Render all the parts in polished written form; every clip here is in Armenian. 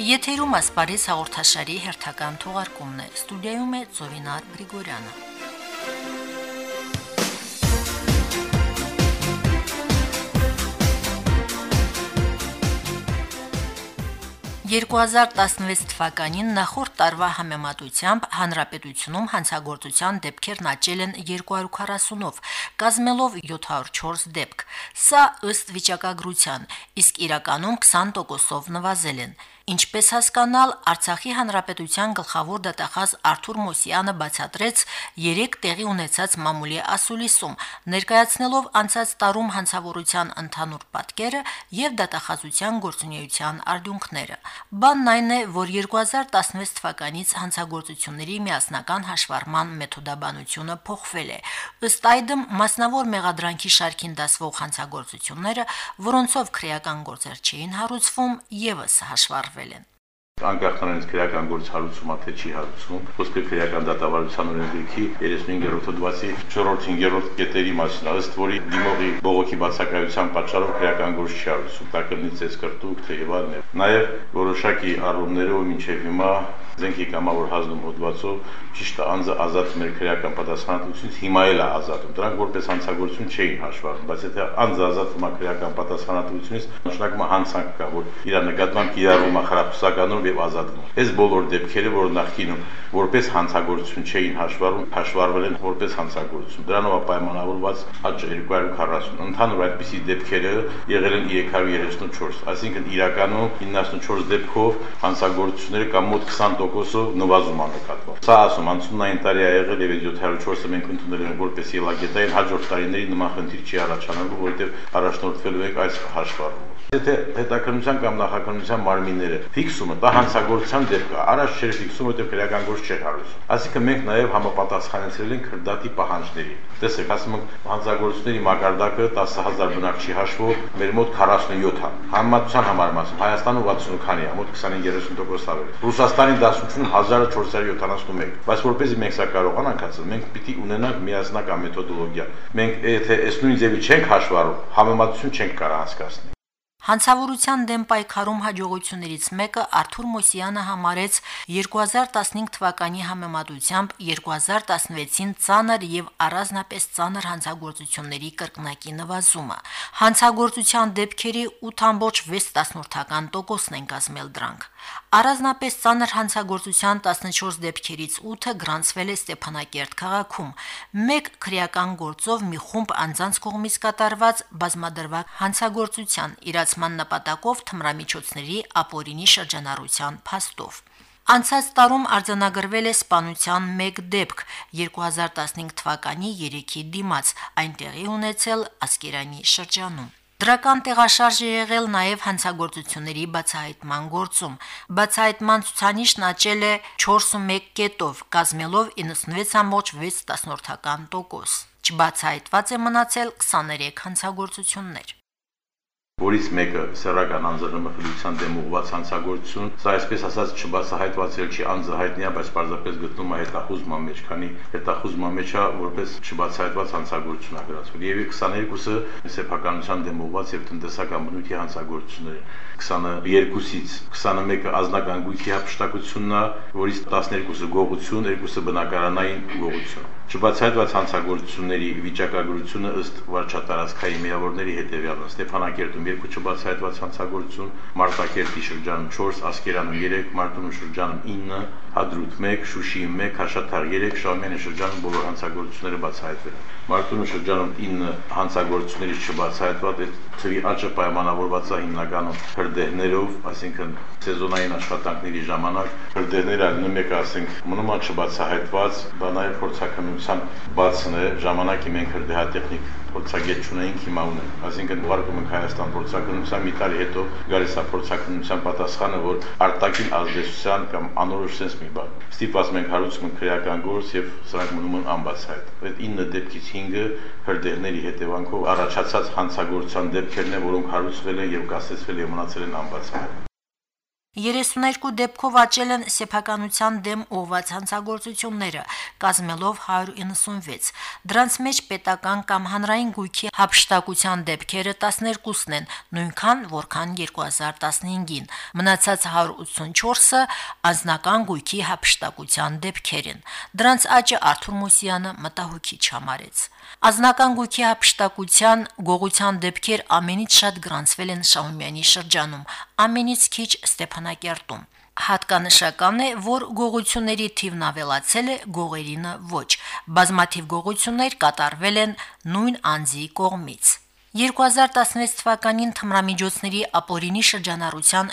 Եթերում ասպարեզ հաղորդաշարի հերթական թողարկումն է, ստուդիայում է Ծովինար Գրիգորյանը։ 2016 թվականին նախորդ տարվա համեմատությամբ հանրապետությունում հանցագործության դեպքերն աճել են 240-ով, կազմելով 704 դեպք։ Սա ըստ վիճակագրության, իսկ իրականում 20%-ով նվազել են։ Ինչպես հասկանալ, Արցախի հանրապետության գլխավոր դատախազ Արթուր Մոսյանը բացատրեց 3 տեղի ունեցած մամուլի ասուլիսում, ներկայացնելով անցած տարում հանցավորության ընդհանուր պատկերը եւ դատախազության գործունեության արդյունքները։ Բանն այն է, որ 2016 թվականից հանցագործությունների միասնական հաշվառման մեթոդաբանությունը փոխվել է։ Ըստ այդմ, մասնավոր մեղադրանքի շարքին դասվող հանցագործությունները, որոնցով քրեական գործեր չէին հարուցվում, եւս հաշվառվել են։ Անկախ քրեական գործ հարուցում, թե չի հարուցում, ոսկե քրեական դատավարության օրենսգրքի 35-րդ հոդվածի 4-5-րդ կետերի մասին, ըստ որի դիմողի բողոքի բացակայության պատճառով քրեական գործ չի հարուցում, դա կլինի ցեսկրտուկ, թե եւ այլն։ Նաեւ որոշակի առումներով մինչեւ հիմա Զենքի կամավոր հազդում հոդվածով ճիշտ անձը ազատում էր քրեական պատասխանատվությունից, հիմա էլ է ազատում։ Դրանք որպես հանցագործություն չէին հաշվառվում, բայց եթե անձը ազատվում է քրեական պատասխանատվությունից, նշանակում է հանցանք կա, որ իր նկատմամբ կիրառվում է խրախուսականորեն եւ ազատվում։ Այս բոլոր դեպքերը, որ նախկինում որպես հանցագործություն չէին հաշվառվում, հաշվառվել են որպես հանցագործություն։ Դրանով է պայմանավորված աճը 240։ Ընդհանուր այդպիսի դեպքերը եղել են 334, այսինքն իրականում 94 դեպքով հանցագործությունները կամ մոտ 20%-ով նվազում է նկատվում։ Սա ասում, անցումնային տարի է եղել եւ 704-ը մենք ընդունել ենք որպես ելագետային, հաջորդ տարիների նման խնդիր չի առաջանալու, որովհետեւ առաջնորդվելու ենք այս հաշվառումով։ Եթե հետաքննության կամ նախաքննության մարմինները ֆիքսումը, դա հանցագործության դեպք է, առաջ չէր ֆիքսում, որովհետեւ քրեական գործ չէր հարուցում։ Այսինքն մենք նաեւ համապատասխանեցրել ենք քրդատի պահանջների։ Տեսեք, ասում ենք հանցագործությունների մակարդակը 10000 բնակչի հաշվով մեր մոտ 47 է։ Համեմատության համար ասում, Հայաստանում 60 քանի է, մոտ 25-30% ավելի։ Ռուսաստանի դասությունը 1471, բայց որպեսզի մենք սա կարողանանք ասել, մենք պիտի ունենանք միասնական մեթոդոլոգիա։ Մենք եթե այս նույն ձևի չենք հաշվառում, համեմատություն չենք կարող անցկացնել։ Հանցավորության դեմ պայքարում հաջողություններից մեկը Արթուր Մոսյանը համարեց 2015 թվականի համեմատությամբ 2016-ին ծանր եւ առանձնապես ծանր հանցագործությունների կրկնակի նվազումը։ Հանցագործության դեպքերի 8.6%-ն են կազմել դրանք։ Առանձնապես ծանր հանցագործության 14 դեպքերից 8-ը գրանցվել է Ստեփանակերտ քաղաքում։ Մեկ քրեական գործով մի խումբ անձանց կողմից կատարված բազմադրված հանցագործության իրացման նպատակով թմրամիջոցների ապօրինի շրջանառության փաստով։ Անցած տարում արձանագրվել է սպանության 1 դեպք 2015 թվականի 3-ի դիմաց, այնտեղի ունեցել Ասկերանի շրջանում։ Դրական տեղաշարժ է եղել նաև հանցագործությունների բացահայտման գործում։ Բացահայտման ցուցանիշն աճել է 4.1 կետով, կազմելով 96.6%։ Չբացահայտված է մնացել 23 հանցագործություններ, որից մեկը սեռական անձնամխելիության դեմ ուղղված հանցագործություն, սա այսպես ասած չբացահայտված չի, անձը հայտնի է, բայց պարզապես գտնում է հետախուզման մեջ, քանի հետախուզման մեջ է որպես չբացահայտված հանցագործություն է գրածվել։ Եվ 22-ը սեփականության դեմ ուղղված եւ տնտեսական բնույթի հանցագործություններ են։ 22-ից 21-ը ազնական գույքի հափշտակությունն է, որից 12-ը գողություն, 2-ը բնակարանային գողություն։ Չբացահայտված հանցագործությունների վիճակագրությունը ըստ վարչատարածքային միավորների հետևյալն է. Ստեփանակերտում 2 չբացահայտված հանցագործություն, Մարտակերտի շրջանում 4, Ասկերանում 3, Մարտունու շրջանում 9, Հադրութ 1, Շուշիի 1, Քաշաթաղ 3, Շահումյանի շրջանում բոլոր հանցագործությունները բացահայտվել են։ Մարտունու շրջանում 9 հանցագործություններից չբացահայտված թվի աճը պայմանավորված է հիմնականում հրդեհներով, այսինքն սեզոնային աշխատանքների ժամանակ հրդեհները նույնմեկ ասենք մնում է չբացահայտված, դա նաև փորձաքննության բացն է, ժամանակի մենք հրդեհատեխնիկ փորձագետ չունեինք, հիմա ունենք։ Այսինքն ուղարկում ենք Հայաստան փորձաքննության, մի տարի հետո գալիս է փորձաքննության պատասխանը, որ արտաքին ազդեցության կամ անորոշ sense մի բան։ Ստիպված մենք հարուցում ենք քրեական գործ եւ սրանք մնում են անբացահայտ։ Այդ 9 դեպքից 5-ը հրդեհների հետևանքով առաջացած հանցագործության դեպքերն են, որոնք հարուցվել են եւ կասեցվել եւ մնացել են անբացահայտ։ 32 դեպքով աճել են սեփականության դեմ ուղղված հանցագործությունները, կազմելով 196։ Դրանց մեջ պետական կամ հանրային գույքի հափշտակության դեպքերը 12-ն են, նույնքան, որքան 2015-ին։ Մնացած 184-ը անձնական գույքի հափշտակության դեպքեր են։ Դրանց աճը Արթուր Մուսյանը մտահոգիչ համարեց։ Անձնական գույքի հափշտակության գողության դեպքեր ամենից շատ գրանցվել են Շահումյանի շրջանում, ամենից քիչ Ստեփանակերտում։ Հատկանշական է, որ գողությունների թիվն ավելացել է, գողերինը ոչ։ Բազմաթիվ գողություններ կատարվել են նույն անձի կողմից։ 2016 թվականին թմրամիջոցների ապօրինի շրջանառության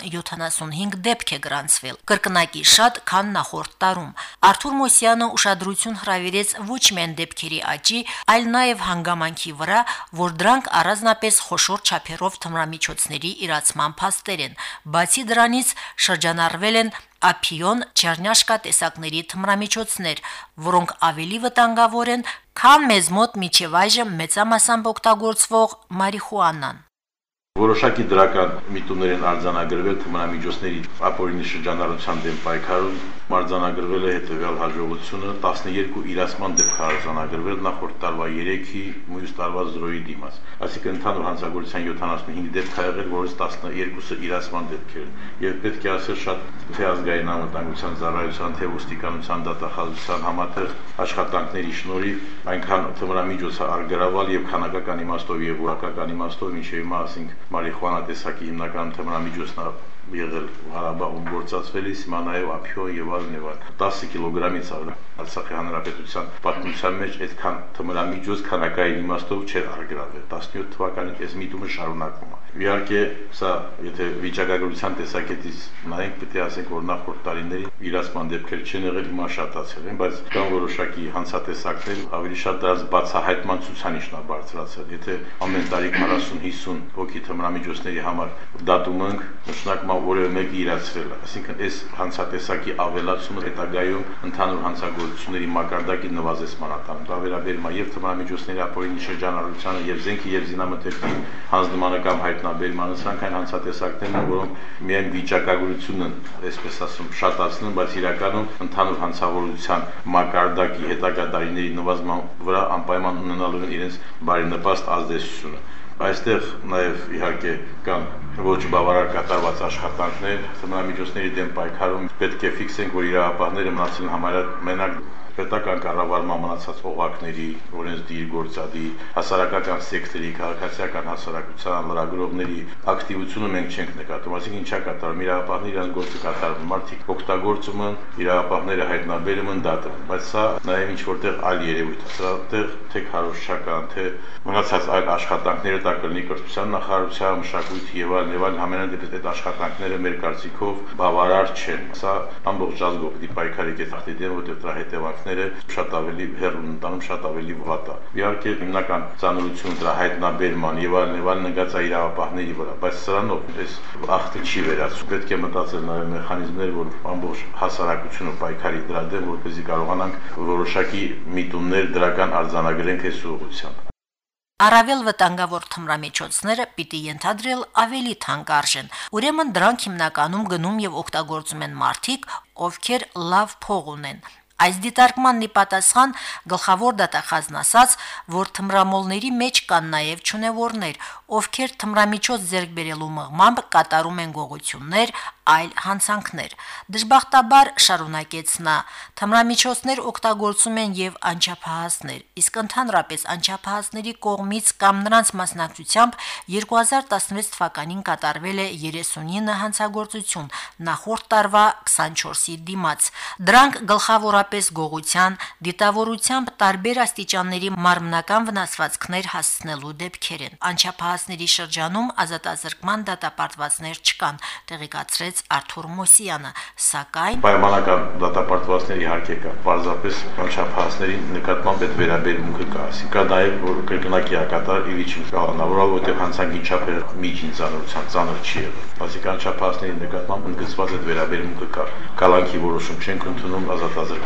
75 դեպք է գրանցվել, կրկնակի շատ, քան նախորդ տարում։ Արթուր Մոսյանը ուշադրություն հրավիրեց ոչ միայն դեպքերի աճի, այլ նաև հանգամանքի վրա, որ դրանք առանձնապես խոշոր չափերով թմրամիջոցների իրացման փաստեր են։ Բացի դրանից շրջանառվել են ափիոն, չեռնյաշկա տեսակների թմրամիջոցներ, որոնք ավելի վտանգավոր են, քան մեզ մոտ մինչև այժմ մեծամասամբ օգտագործվող մարիխուանան։ Որոշակի դրական միտումներ են արձանագրվել թմրամիջոցների ապօրինի շրջանառության դեմ պայքարում, արձանագրվել է հետևյալ հաջողությունը 12 իրացման դեպք արձանագրվել նախորդ տարվա 3-ի, մյուս տարվա 0-ի դիմաց։ Այսինքն ընդհանուր հանցագործության 75 դեպք ա եղել, որից 12-ը իրացման դեպքեր են։ Եվ պետք է ասել շատ թե ազգային անվտանգության ծառայության, թե ոստիկանության դատախազության համատեղ աշխատանքների շնորհիվ այնքան թմրամիջոցը արգրավել եւ քանակական իմաստով եւ որակական իմաստով, ինչեւ հիմա ասենք մարիխուանա տեսակի հիմնական թմրամիջոցն եղել Ղարաբաղում գործածվելիս, հիմա նաև ափիո եւ այլն եւ այլն 10 կիլոգրամից ավելի Արցախի հանրապետության պատմության մեջ այդքան թմրամիջոց քանակային իմաստով չէր արգրավել 17 թվականին այս միտումը շարունակվում է։ Իհարկե, սա եթե վիճակագրության տեսակետից նայենք, պետք է ասենք, որ նախորդ տարիներին իրացման դեպքեր չեն եղել, հիմա շատացել են, բայց կան որոշակի հանցատեսակներ, ավելի շատ դրանց բացահայտման ցուցանիշն է բարձրացել։ Եթե ամեն տարի 40-50 հոգի թմրամիջոցների համար դատում ենք, նշանակում որևէ մեկը իրացրել է, այսինքն այս հանցատեսակի ավելացումը հետագայում ընդհանուր հանցագործությունների մակարդակի նվազեցման է տանում։ Դա վերաբերում է եւ թմրամիջոցների ապօրինի շրջանառությանը, եւ զենքի եւ զինամթերքի հանձնմանական հայտնաբերմանը, սրանք այն հանցատեսակներն են, որոնք միայն վիճակագրությունն են, այսպես ասում, շատացնում, բայց իրականում ընդհանուր հանցավորության մակարդակի հետագա տարիների նվազման վրա անպայման ունենալու են իրենց բարենպաստ ազդեցությունը։ Այստեղ նաև իհարկե կան ոչ բավարար կատարված աշխատանքներ, թմրամիջոցների դեմ պայքարում պետք է ֆիքսենք, որ իրավապահները մնացել են համարյա մենակ պետական կառավարման մնացած օղակների, օրենսդիր, գործադիր, հասարակական սեկտորի, քաղաքացիական հասարակության, լրագրողների ակտիվությունը մենք չենք նկատում, այսինքն ինչա կատարում, իրավապահները իրենց գործը կատարում, մարդիկ օգտագործում են, իրավապահները հայտնաբերում են, դատում, բայց սա նաև ինչ որտեղ այլ երևույթ է, սա թե քարոզչական, թե մնացած այլ աշխատանքները դա կլինի կրթության նախարարության, մշակույթի եւ այլն, ամենայն դեպս այդ աշխատանքները մեր կարծիքով բավարար չեն, սա ամբողջ ազգով դի պայքարի կետախտի դեմ, որտեղ դրա հետևանքները շատ ավելի հեռուն ընտանում, շատ ավելի վատ է։ Իհարկե հիմնական ծանրությունը դրա հայտնաբերման եւ այլն նկատած է իրավապահների վրա, բայց սրանով այս ախտը չի վերացում։ Պետք է մտածել նաեւ մեխանիզմներ, որ ամբողջ հասարակությունը պայքարի դրա դեմ, որպեսզի կարողանանք որոշակի միտումներ դրական արձանագրենք այս ուղղությամբ։ Առավել վտանգավոր թմրամիջոցները պիտի ենթադրել ավելի թանկ արժեն, ուրեմն դրանք հիմնականում գնում եւ օգտագործում են մարդիկ, ովքեր լավ փող ունեն։ Այս դիտարկման նպատասխան գլխավոր դատախազն ասաց, որ թմրամոլների մեջ կան նաև չունևորներ, ովքեր թմրամիջոց ձեռք բերելու մղմամբ կատարում են գողություններ, այլ հանցանքներ։ Դժբախտաբար շարունակեց նա, թմրամիջոցներ օգտագործում են եւ անչափահասներ, իսկ ընդհանրապես անչափահասների կողմից կամ նրանց մասնակցությամբ 2016 թվականին կատարվել է 39 հանցագործություն, նախորդ տարվա 24-ի դիմաց։ Դրանք գլխավորապես գողության, դիտավորությամբ տարբեր աստիճանների մարմնական վնասվածքներ հասցնելու դեպքեր են։ Անչափահասների շրջանում ազատազրկման դատապարտվածներ չկան, տեղեկացրեց Արթուր Մոսյանը, սակայն պայմանական դատապարտվածներ իհարկե կա, պարզապես անչափահասների նկատմամբ այդ վերաբերմունքը կա, ասիկա նաև որ կրկնակի հակատար իլիչին կանավորալ, որտեղ հանցանքի չափերը միջին ծանրության ծանր չի եղել, ասիկա անչափահասների նկատմամբ ընդգծված այդ վերաբերմունքը կա, կալանքի որոշում չենք ընդունում ազատազրկման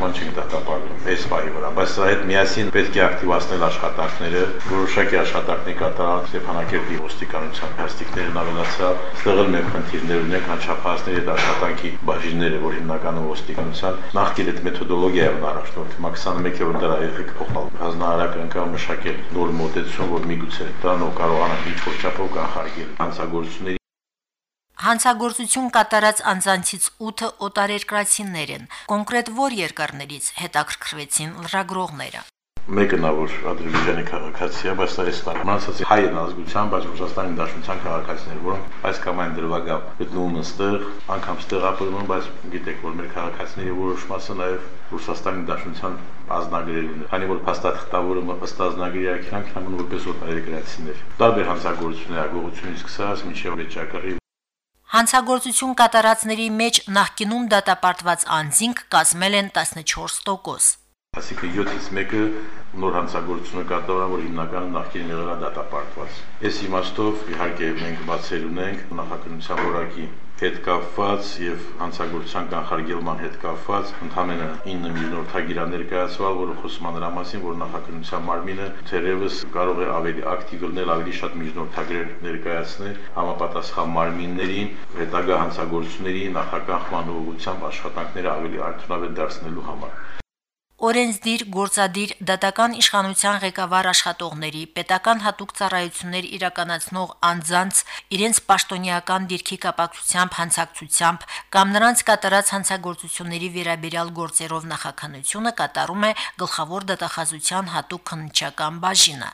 բան չենք դատապարտում այս պահի վրա, բայց սա հետ միասին պետք է ակտիվացնել աշխատանքները, որոշակի աշխատանքներ կատարել Ստեփանակերտի ոստիկանության հաստիկներն ավելացա, ստեղել մեր խնդիրներ ունենք անչափահասների հետ աշխատանքի բաժինները, որ հիմնականում ոստիկանության նախկին այդ մեթոդոլոգիայով առաջնորդում 21-րդ դարահեղիք փոխալ հանրահարական անգամ մշակել նոր մոտեցում, որ միգուցե դրանով կարողանանք ինչ-որ չափով կանխարգել հանցագործությունների Հանցագործություն կատարած անձանցից 8-ը օտարերկրացիներ են, կոնկրետ որ երկրներից հետաքրքրվեցին լրագրողները։ Մեկը նա որ Ադրբեջանի քաղաքացի է, բայց դա էս տարի մնացած հայ ազգության, բայց Ռուսաստանի Դաշնության քաղաքացիներ, որոնք այս կամ այն դրվագավ գտնվում են ստեղ, անգամ ստեղ ապրում, բայց գիտեք, որ մեր քաղաքացիների որոշ մասը նաև Ռուսաստանի Դաշնության ազնագրեր ունեն, քանի որ փաստաթղթավորումը ըստ ազնագրի ակրանք համոն որպես օտարերկրացիներ։ Տարբեր հանցագործությունների ագողությունից սկսած մինչև վեճակռի Հանցագործություն կատարածների մեջ նախկինում դատապարտված անձինք կազմել են 14%։ Այսինքն 7-ից 1-ը նոր հանցագործությունը կատարվում, որ հիմնականում նախկին եղել է դատապարտված։ Այս իմաստով իհարկե մենք բացեր ունենք նախաքննության որակի հետ կապված եւ հանցագործության կանխարգելման հետ կապված ընդհանրապես 9 միջնորդագիր ներկայացվել, որը խոսում է նրա մասին, որ նախաքննության մարմինը թերևս կարող է ավելի ակտիվ լինել, ավելի շատ միջնորդագրեր ներկայացնել համապատասխան մարմիններին, հետագա հանցագործությունների նախականխման ուղղությամբ աշխատանքները ավելի արդյունավետ դարձնելու համար։ Օրենսդիր, գործադիր, դատական իշխանության ղեկավար աշխատողների, պետական հատուկ ծառայություններ իրականացնող անձանց իրենց պաշտոնեական դիրքի կապակցությամբ հանցակցությամբ կամ նրանց կատարած հանցագործությունների վերաբերյալ գործերով նախաքննությունը կատարում է գլխավոր դատախազության հատուկ քննչական բաժինը։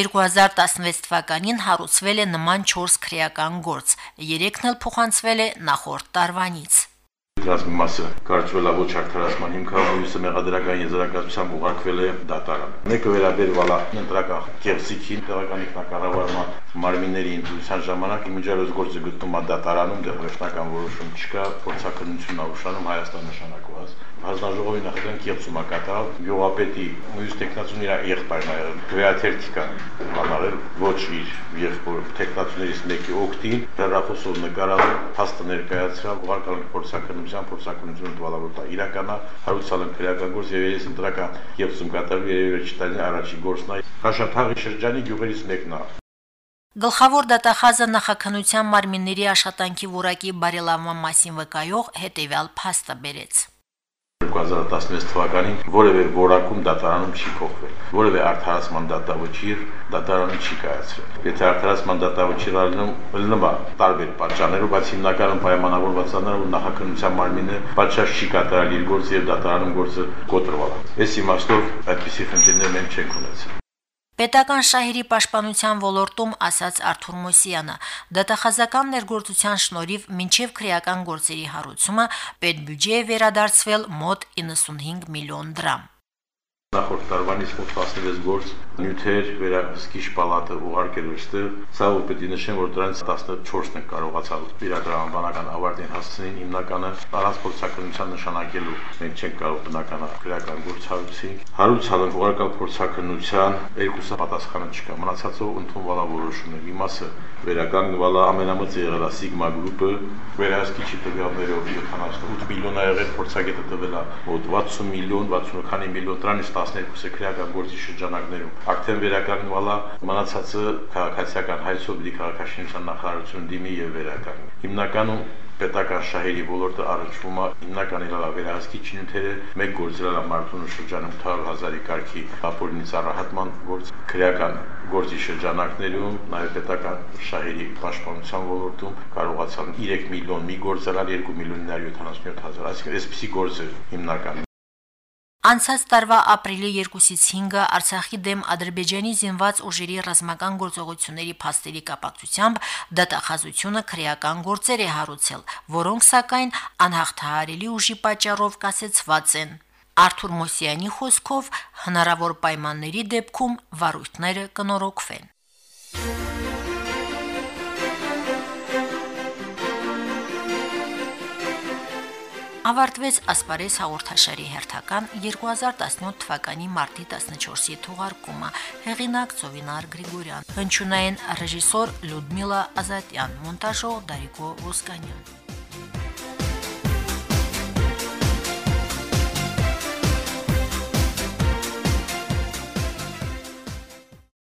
2016 թվականին հարուցվել է նման 4 քրեական գործ, 3-ն էլ փոխանցվել է նախորդ տարվանից։ Դրանց մի մասը կարճվել է ոչ արդարացման հիմքով, մյուսը մեղադրական եզրակացությամբ ուղարկվել է դատարան։ Մեկը վերաբերվել է ընտրական կեղծիքին, տեղական ինքնակառավարման մարմինների ինտուիցիան ժամանակ իմիջիալոց գործը գտնում է դատարանում, դեռ վերջնական որոշում չկա, փորձաքննությունն է ուշանում Հայաստան նշանակված։ Հանձնաժողովի նախագահան կեղծում է կատարել, գյուղապետի մյուս տեխնացուն իր եղբայրն է եղել, քվեաթերթիկա բանալել, ոչ իր եղբոր տեխնացուներից մեկի օգտին, հեռախոսով նկարել, փաստը ներկայացրել, ուղարկել փորձաքննությունը տվալավոր տա իրականա հարուցալն քրեական գործ եւ երես ընտրական կեղծում կատարել երևի չտանի առաջի գործն է Խաշաթաղի շրջանի գյուղերից մեկն է։ Գլխավոր դատախազը նախաքննության մարմինների աշխատանքի որակի բարելավման մասին վկայող հետևյալ փաստը բերեց։ 2016 թվականին որևէ որակում դատարանում չի փոխվել, որևէ արդարացման դատավճիռ դատարանը չի կայացրել։ Եթե արդարացման դատավճիռ լինում է տարբեր պատճառներով, բայց հիմնականում պայմանավորված է նրանով, որ նախաքննության մարմինը պատշաճ չի կատարել իր գործը եւ դատարանում գործը կոտրվել է։ Այս իմաստով այդպիսի խնդիրներ մենք չենք ունեցել։ Պետական շահերի պաշտպանության ոլորտում ասաց Արթուր Մոսյանը, դատախազական ներգործության շնորհիվ մինչև քրեական գործերի հարուցումը պետբյուջե է վերադարձվել մոտ 95 միլիոն դրամ։ Նախորդ տարվանից մոտ 16 գործ նյութեր վերահսկիչ պալատը ուղարկել այստեղ, սա որ պետք է նշեմ, որ դրանից 14-ն են կարողացալ իրադրահանբանական ավարտին հասցնել, հիմնականը առանց փորձաքննության նշանակելու մենք չենք կարող բնականաբար քրեական գործ հարուցել, ուղարկալ փորձաքննության, երկուսը պատասխանը չկա, մնացածով ընդունվալա որոշումներ, մի մասը վերականգնվալա ամենամեծը եղել է Sigma Group-ը, վերահսկիչի տվյալներով 78 միլիոն է եղել, փորձագետը տվել է մոտ 60 միլիոն, 60 քանի միլիոն դրանից 12-ը քրեական գործի շրջանակներում արդեն վերականգնվալա, մնացածը քաղաքացիական հայցով դի քաղաքաշինության նախարարություն դիմի եւ վերականգնի։ Հիմնականում պետական շահերի ոլորտը առնչվում է հիմնական իրավա վերահսկիչ նյութերը, մեկ գործել է Մարտունու շրջանում 800,000-ի կարգի ապօրինի ծառայահատման գործ, քրեական գործի շրջանակներում, նաև պետական շահերի պաշտպանության ոլորտում կարողացան 3 միլիոն մի գործել 2 միլիոն 977,000, այսինքն այսպիսի գործեր հիմնական Անցած տարվա ապրիլի 2-ից 5-ը Արցախի դեմ Ադրբեջանի զինված ուժերի ռազմական գործողությունների փաստերի կապակցությամբ դատախազությունը քրեական գործեր է հարուցել, որոնք սակայն անհաղթահարելի ուժի պատճառով կասեցված են։ Արթուր Մոսյանի խոսքով հնարավոր պայմանների դեպքում վարույթները կնորոգվեն։ Ավարտվեց ասպարեզ հաղորդաշարի հերթական 2017 թվականի մարտի 14-ի թողարկումը, հեղինակ Ծովինար Գրիգորյան, հնչյունային ռեժիսոր Լյուդմիլա Ազատյան, մոնտաժող Դարիկո Ոսկանյան։